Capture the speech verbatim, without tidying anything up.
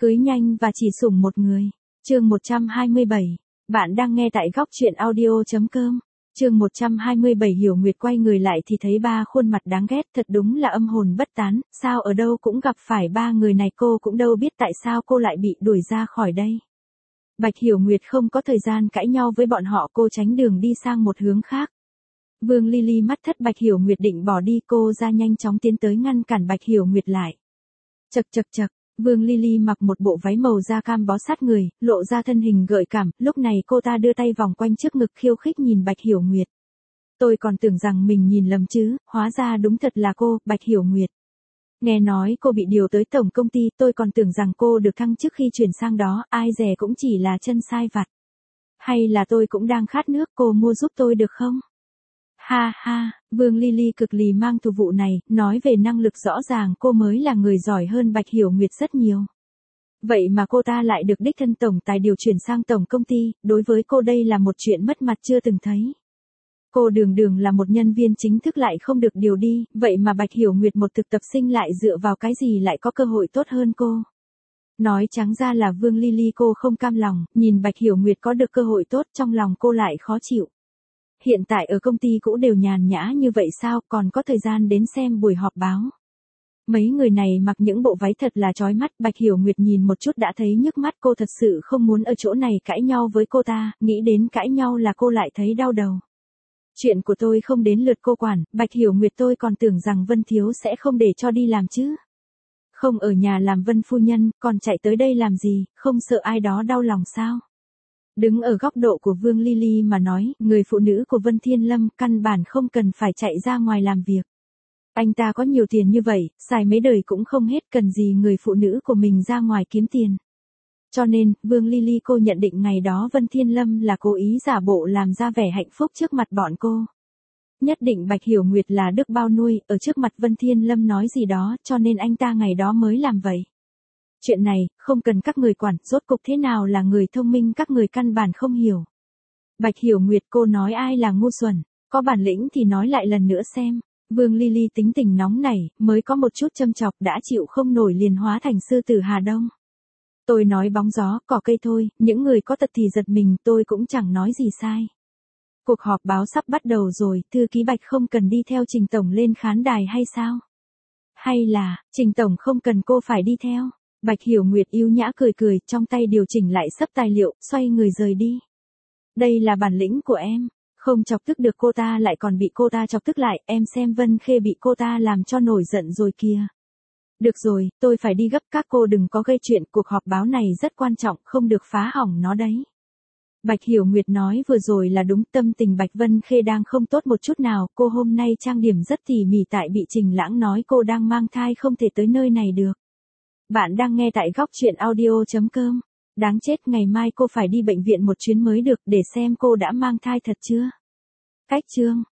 Cưới nhanh và chỉ sủng một người. Chương một trăm hai mươi bảy. Bạn đang nghe tại góc truyện audio chấm com. Chương một trăm hai mươi bảy. Hiểu Nguyệt quay người lại thì thấy ba khuôn mặt đáng ghét, thật đúng là âm hồn bất tán, sao ở đâu cũng gặp phải ba người này, cô cũng đâu biết tại sao cô lại bị đuổi ra khỏi đây. Bạch Hiểu Nguyệt không có thời gian cãi nhau với bọn họ, cô tránh đường đi sang một hướng khác. Vương Ly Ly mắt thất Bạch Hiểu Nguyệt định bỏ đi, cô ra nhanh chóng tiến tới ngăn cản Bạch Hiểu Nguyệt lại. Chậc chậc chậc, Vương Ly Ly mặc một bộ váy màu da cam bó sát người, lộ ra thân hình gợi cảm, lúc này cô ta đưa tay vòng quanh trước ngực khiêu khích nhìn Bạch Hiểu Nguyệt. Tôi còn tưởng rằng mình nhìn lầm chứ, hóa ra đúng thật là cô, Bạch Hiểu Nguyệt. Nghe nói cô bị điều tới tổng công ty, tôi còn tưởng rằng cô được thăng chức khi chuyển sang đó, ai dè cũng chỉ là chân sai vặt. Hay là tôi cũng đang khát nước, cô mua giúp tôi được không? Ha ha, Vương Ly Ly cực lì mang thù vụ này, nói về năng lực rõ ràng cô mới là người giỏi hơn Bạch Hiểu Nguyệt rất nhiều. Vậy mà cô ta lại được đích thân tổng tài điều chuyển sang tổng công ty, đối với cô đây là một chuyện mất mặt chưa từng thấy. Cô đường đường là một nhân viên chính thức lại không được điều đi, vậy mà Bạch Hiểu Nguyệt một thực tập sinh lại dựa vào cái gì lại có cơ hội tốt hơn cô. Nói trắng ra là Vương Ly Ly cô không cam lòng, nhìn Bạch Hiểu Nguyệt có được cơ hội tốt trong lòng cô lại khó chịu. Hiện tại ở công ty cũ đều nhàn nhã như vậy sao, còn có thời gian đến xem buổi họp báo. Mấy người này mặc những bộ váy thật là chói mắt, Bạch Hiểu Nguyệt nhìn một chút đã thấy nhức mắt, cô thật sự không muốn ở chỗ này cãi nhau với cô ta, nghĩ đến cãi nhau là cô lại thấy đau đầu. Chuyện của tôi không đến lượt cô quản, Bạch Hiểu Nguyệt, tôi còn tưởng rằng Vân Thiếu sẽ không để cho đi làm chứ. Không ở nhà làm Vân phu nhân, còn chạy tới đây làm gì, không sợ ai đó đau lòng sao? Đứng ở góc độ của Vương Ly Ly mà nói, người phụ nữ của Vân Thiên Lâm căn bản không cần phải chạy ra ngoài làm việc. Anh ta có nhiều tiền như vậy, xài mấy đời cũng không hết, cần gì người phụ nữ của mình ra ngoài kiếm tiền. Cho nên, Vương Ly Ly cô nhận định ngày đó Vân Thiên Lâm là cố ý giả bộ làm ra vẻ hạnh phúc trước mặt bọn cô. Nhất định Bạch Hiểu Nguyệt là đức bao nuôi, ở trước mặt Vân Thiên Lâm nói gì đó, cho nên anh ta ngày đó mới làm vậy. Chuyện này, không cần các người quản, rốt cục thế nào là người thông minh các người căn bản không hiểu. Bạch Hiểu Nguyệt, cô nói ai là ngu xuẩn, có bản lĩnh thì nói lại lần nữa xem. Vương Ly Ly tính tình nóng nảy, mới có một chút châm chọc đã chịu không nổi liền hóa thành sư tử Hà Đông. Tôi nói bóng gió, cỏ cây thôi, những người có tật thì giật mình, tôi cũng chẳng nói gì sai. Cuộc họp báo sắp bắt đầu rồi, thư ký Bạch không cần đi theo Trình Tổng lên khán đài hay sao? Hay là, Trình Tổng không cần cô phải đi theo? Bạch Hiểu Nguyệt yêu nhã cười cười, trong tay điều chỉnh lại sấp tài liệu, xoay người rời đi. Đây là bản lĩnh của em, không chọc tức được cô ta lại còn bị cô ta chọc tức lại, em xem Vân Khê bị cô ta làm cho nổi giận rồi kìa. Được rồi, tôi phải đi gấp, các cô đừng có gây chuyện, cuộc họp báo này rất quan trọng, không được phá hỏng nó đấy. Bạch Hiểu Nguyệt nói vừa rồi là đúng, tâm tình Bạch Vân Khê đang không tốt một chút nào, cô hôm nay trang điểm rất tỉ mỉ tại bị Trình Lãng nói cô đang mang thai không thể tới nơi này được. Bạn đang nghe tại góc truyện audio chấm com. Đáng chết, ngày mai cô phải đi bệnh viện một chuyến mới được để xem cô đã mang thai thật chưa. Cách chương